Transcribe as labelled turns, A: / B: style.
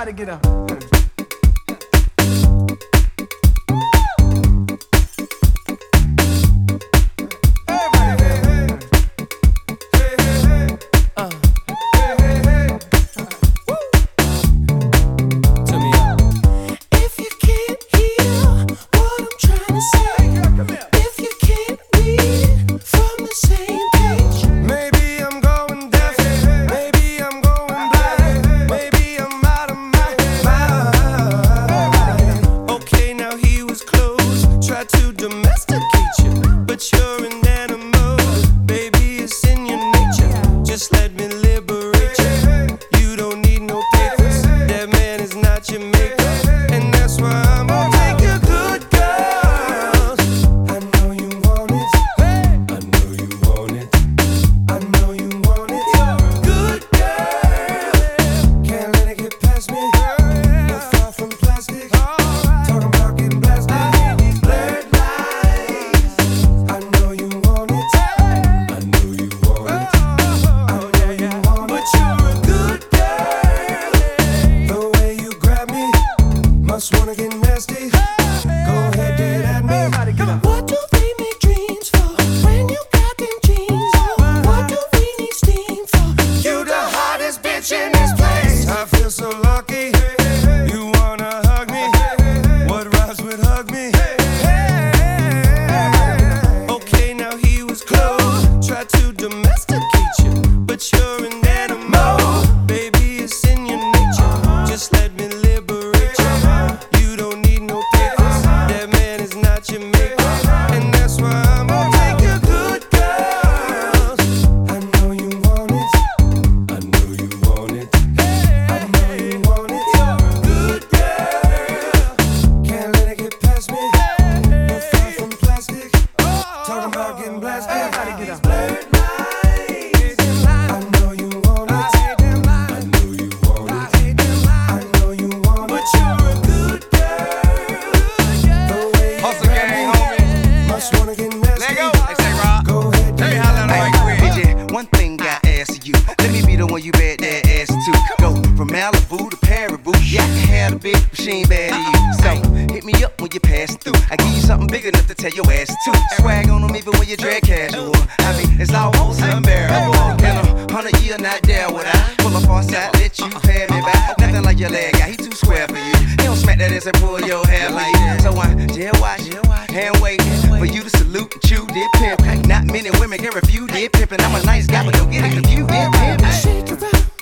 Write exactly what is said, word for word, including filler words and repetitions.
A: Everybody get up.
B: To domesticate you, but you're an animal, baby, it's in your nature. Just let me liberate you. You don't need no papers, that man is not your maker, and that's why I'm gonna take you good girls. I know you want it, I know you want it, I know you want it. Good girl, can't let it get past me. You're far from plastic, talking about getting blasted. Wanna get nasty? Go ahead, get at me.
C: What do we make dreams for when you got them jeans on? What do we need steam for?
B: You the hottest bitch in this place. I feel so lucky. You wanna hug me? What rhymes with hug me? Okay, now he was close. Tried to domesticate you, but you're an animal, baby, it's in your nature. Just let me liberate you. You don't need no papers, that man is not your maker, and that's why I'm gonna take you good girls. I know you want it, I know you want it, I know you want it. Good girl, can't let it get past me. You're far from plastic, talking about getting blasted.
A: Everybody get up.
B: I know you want it, I know you want it, I know you want it. But you're a good
D: Hustle gang, homie.
B: must wanna get nasty.
D: Let go. Hey, say Rob.
B: Go ahead,
D: Let me holler right quick.
E: Hey, J, one thing I ask you. Let me be the one you bet that ass to. Go from Malibu to Paribu. Yeah, I can have a big machine bad to you. So hit me up when you pass through. I give you something big enough to tell your ass to. Swag on them even when you drag casual. I mean, it's almost unbearable. In a hundred year, not there would I pull up on side, let you pay me back. Nothing like your leg guy, he too square for you. He don't smack that ass and pull your hair like that. So I jail watch, hand wait for you to salute and chew did pimp. Not many women can refuse did pimpin'. I'm a nice guy, but don't get it confused, did pimp.
C: Shake around.